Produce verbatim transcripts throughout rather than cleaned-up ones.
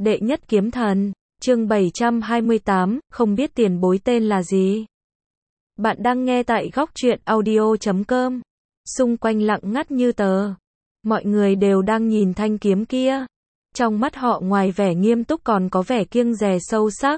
Đệ nhất kiếm thần, chương bảy trăm hai mươi tám, không biết tiền bối tên là gì. Bạn đang nghe tại góc truyện audio chấm com. Xung quanh lặng ngắt như tờ. Mọi người đều đang nhìn thanh kiếm kia. Trong mắt họ ngoài vẻ nghiêm túc còn có vẻ kiêng dè sâu sắc.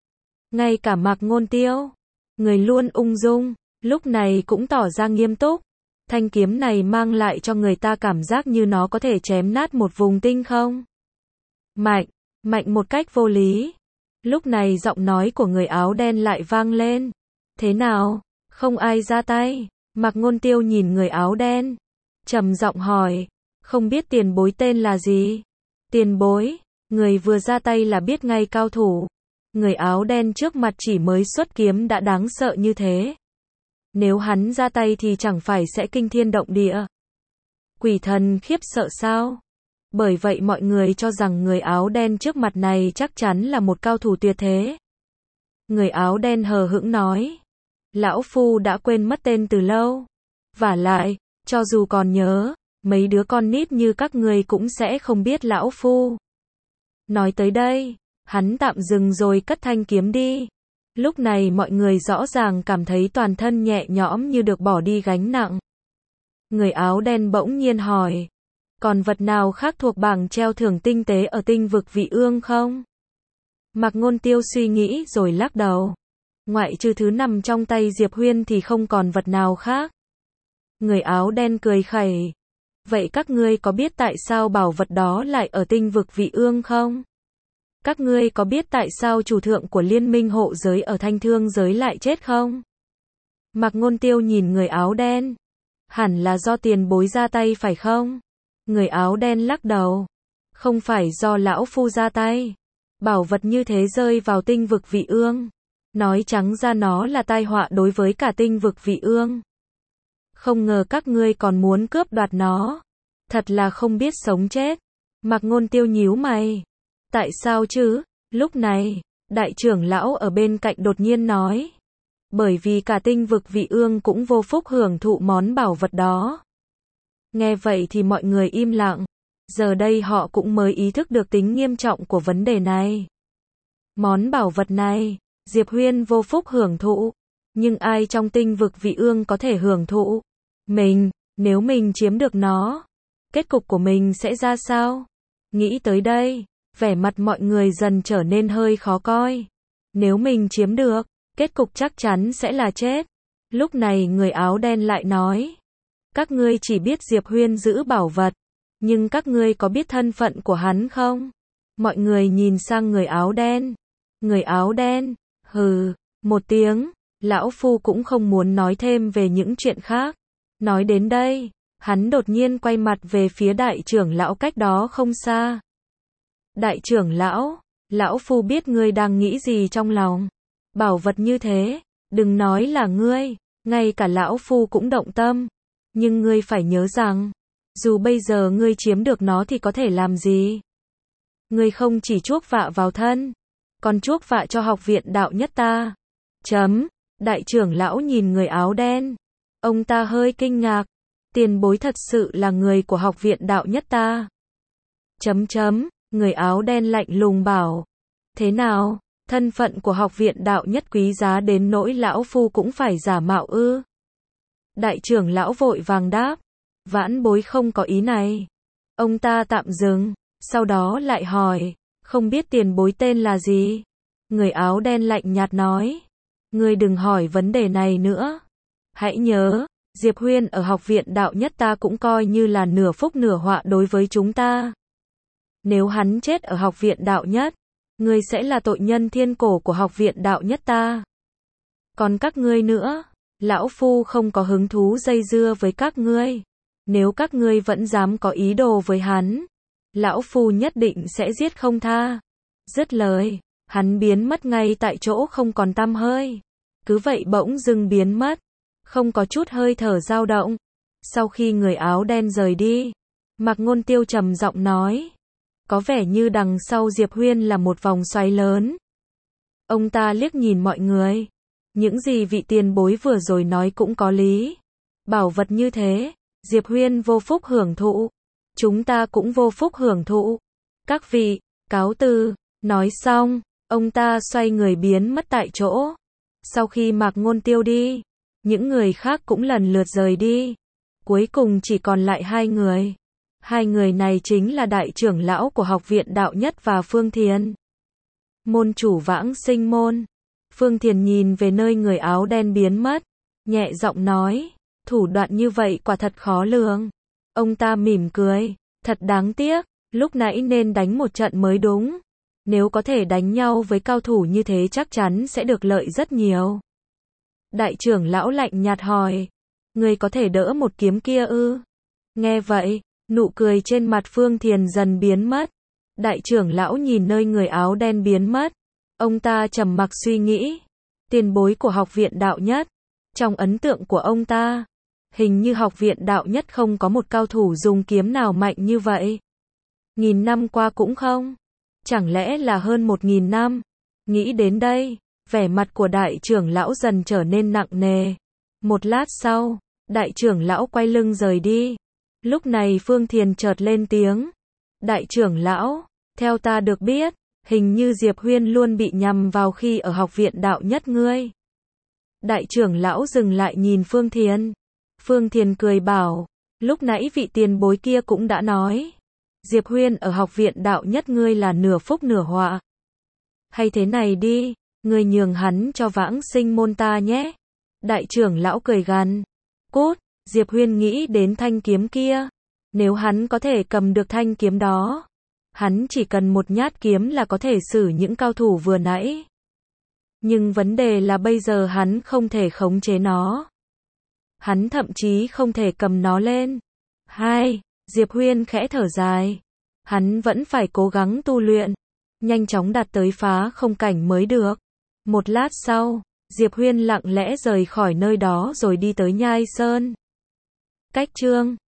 Ngay cả Mạc Ngôn Tiêu, người luôn ung dung, lúc này cũng tỏ ra nghiêm túc. Thanh kiếm này mang lại cho người ta cảm giác như nó có thể chém nát một vùng tinh không. Mạnh, mạnh một cách vô lý. Lúc này giọng nói của người áo đen lại vang lên. Thế nào, không ai ra tay? Mạc Ngôn Tiêu nhìn người áo đen, trầm giọng hỏi, không biết tiền bối tên là gì? Tiền bối, người vừa ra tay là biết ngay cao thủ. Người áo đen trước mặt chỉ mới xuất kiếm đã đáng sợ như thế. Nếu hắn ra tay thì chẳng phải sẽ kinh thiên động địa. Quỷ thần khiếp sợ sao? Bởi vậy mọi người cho rằng người áo đen trước mặt này chắc chắn là một cao thủ tuyệt thế. Người áo đen hờ hững nói, lão phu đã quên mất tên từ lâu. Vả lại, cho dù còn nhớ, mấy đứa con nít như các người cũng sẽ không biết lão phu. Nói tới đây, hắn tạm dừng rồi cất thanh kiếm đi. Lúc này mọi người rõ ràng cảm thấy toàn thân nhẹ nhõm như được bỏ đi gánh nặng. Người áo đen bỗng nhiên hỏi, còn vật nào khác thuộc bảng treo thưởng tinh tế ở tinh vực Vị Ương không? Mạc Ngôn Tiêu suy nghĩ rồi lắc đầu. Ngoại trừ thứ nằm trong tay Diệp Huyên thì không còn vật nào khác. Người áo đen cười khẩy. Vậy các ngươi có biết tại sao bảo vật đó lại ở tinh vực Vị Ương không? Các ngươi có biết tại sao chủ thượng của liên minh hộ giới ở Thanh Thương giới lại chết không? Mạc Ngôn Tiêu nhìn người áo đen. Hẳn là do tiền bối ra tay phải không? Người áo đen lắc đầu. Không phải do lão phu ra tay. Bảo vật như thế rơi vào tinh vực Vị Ương. Nói trắng ra nó là tai họa đối với cả tinh vực Vị Ương. Không ngờ các ngươi còn muốn cướp đoạt nó. Thật là không biết sống chết. Mạc Ngôn Tiêu nhíu mày. Tại sao chứ? Lúc này, đại trưởng lão ở bên cạnh đột nhiên nói. Bởi vì cả tinh vực Vị Ương cũng vô phúc hưởng thụ món bảo vật đó. Nghe vậy thì mọi người im lặng. Giờ đây họ cũng mới ý thức được tính nghiêm trọng của vấn đề này. Món bảo vật này, Diệp Huyên vô phúc hưởng thụ. Nhưng ai trong tinh vực Vị Ương có thể hưởng thụ? Mình, nếu mình chiếm được nó, kết cục của mình sẽ ra sao? Nghĩ tới đây, vẻ mặt mọi người dần trở nên hơi khó coi. Nếu mình chiếm được, kết cục chắc chắn sẽ là chết. Lúc này người áo đen lại nói. Các ngươi chỉ biết Diệp Huyên giữ bảo vật. Nhưng các ngươi có biết thân phận của hắn không? Mọi người nhìn sang người áo đen. Người áo đen, hừ, một tiếng. Lão phu cũng không muốn nói thêm về những chuyện khác. Nói đến đây, hắn đột nhiên quay mặt về phía đại trưởng lão cách đó không xa. Đại trưởng lão, lão phu biết ngươi đang nghĩ gì trong lòng. Bảo vật như thế, đừng nói là ngươi, ngay cả lão phu cũng động tâm. Nhưng ngươi phải nhớ rằng, dù bây giờ ngươi chiếm được nó thì có thể làm gì? Ngươi không chỉ chuốc vạ vào thân, còn chuốc vạ cho học viện đạo nhất ta. Chấm, đại trưởng lão nhìn người áo đen. Ông ta hơi kinh ngạc. Tiền bối thật sự là người của học viện đạo nhất ta. Chấm chấm, người áo đen lạnh lùng bảo. Thế nào, thân phận của học viện đạo nhất quý giá đến nỗi lão phu cũng phải giả mạo ư? Đại trưởng lão vội vàng đáp. Vãn bối không có ý này. Ông ta tạm dừng, sau đó lại hỏi. Không biết tiền bối tên là gì? Người áo đen lạnh nhạt nói. Ngươi đừng hỏi vấn đề này nữa. Hãy nhớ, Diệp Huyên ở học viện đạo nhất ta cũng coi như là nửa phúc nửa họa đối với chúng ta. Nếu hắn chết ở học viện đạo nhất, ngươi sẽ là tội nhân thiên cổ của học viện đạo nhất ta. Còn các ngươi nữa, lão phu không có hứng thú dây dưa với các ngươi. Nếu các ngươi vẫn dám có ý đồ với hắn, lão phu nhất định sẽ giết không tha. Dứt lời, hắn biến mất ngay tại chỗ không còn tăm hơi. Cứ vậy bỗng dưng biến mất, không có chút hơi thở dao động. Sau khi người áo đen rời đi, Mạc Ngôn Tiêu trầm giọng nói. Có vẻ như đằng sau Diệp Huyên là một vòng xoáy lớn. Ông ta liếc nhìn mọi người. Những gì vị tiền bối vừa rồi nói cũng có lý. Bảo vật như thế, Diệp Huyên vô phúc hưởng thụ. Chúng ta cũng vô phúc hưởng thụ. Các vị, Cáo từ. Nói xong, ông ta xoay người biến mất tại chỗ. Sau khi Mạc Ngôn Tiêu đi, những người khác cũng lần lượt rời đi. Cuối cùng chỉ còn lại hai người. Hai người này chính là đại trưởng lão của Học viện Đạo Nhất và Phương Thiền. Môn chủ Vãng Sinh Môn. Phương Thiền nhìn về nơi người áo đen biến mất, nhẹ giọng nói, thủ đoạn như vậy quả thật khó lường. Ông ta mỉm cười, thật đáng tiếc, lúc nãy nên đánh một trận mới đúng. Nếu có thể đánh nhau với cao thủ như thế chắc chắn sẽ được lợi rất nhiều. Đại trưởng lão lạnh nhạt hỏi, người có thể đỡ một kiếm kia ư? Nghe vậy, nụ cười trên mặt Phương Thiền dần biến mất. Đại trưởng lão nhìn nơi người áo đen biến mất. Ông ta trầm mặc suy nghĩ. Tiền bối của Học viện Đạo Nhất. Trong ấn tượng của ông ta, hình như Học viện Đạo Nhất không có một cao thủ dùng kiếm nào mạnh như vậy. Nghìn năm qua cũng không. Chẳng lẽ là hơn một nghìn năm? Nghĩ đến đây, vẻ mặt của đại trưởng lão dần trở nên nặng nề. Một lát sau, đại trưởng lão quay lưng rời đi. Lúc này Phương Thiền chợt lên tiếng. Đại trưởng lão, theo ta được biết, hình như Diệp Huyên luôn bị nhằm vào khi ở Học viện Đạo Nhất ngươi. Đại trưởng lão dừng lại nhìn Phương Thiền. Phương Thiền cười bảo, lúc nãy vị tiền bối kia cũng đã nói. Diệp Huyên ở Học viện Đạo Nhất ngươi là nửa phúc nửa họa. Hay thế này đi, ngươi nhường hắn cho Vãng Sinh Môn ta nhé. Đại trưởng lão cười gằn. Cút, Diệp Huyên nghĩ đến thanh kiếm kia. Nếu hắn có thể cầm được thanh kiếm đó, hắn chỉ cần một nhát kiếm là có thể xử những cao thủ vừa nãy. Nhưng vấn đề là bây giờ hắn không thể khống chế nó. Hắn thậm chí không thể cầm nó lên. Hai, Diệp Huyên khẽ thở dài. Hắn vẫn phải cố gắng tu luyện, nhanh chóng đạt tới phá không cảnh mới được. Một lát sau, Diệp Huyên lặng lẽ rời khỏi nơi đó rồi đi tới Nhai Sơn. Cách chương